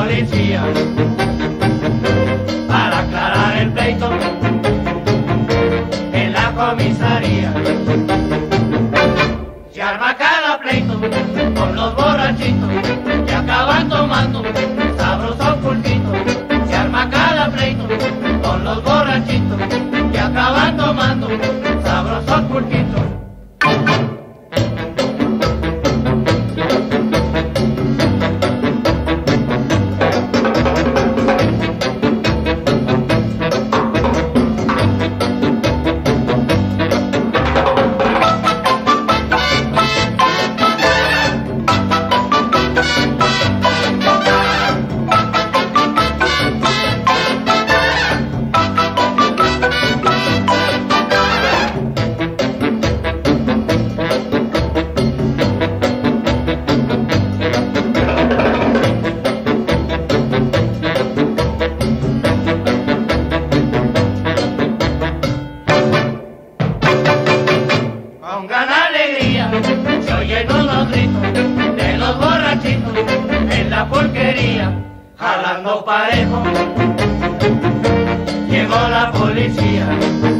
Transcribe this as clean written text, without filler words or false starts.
policía para aclarar el pleito en la comisaría. Se arma cada pleito con los borrachitos que acaban tomando sabroso pulquito. Se arma cada pleito con los borrachitos que acaban tomando sabroso pulquito. Con gran alegría se oyen unos gritos de los borrachitos en la pulquería, jalando parejo. Llegó la policía.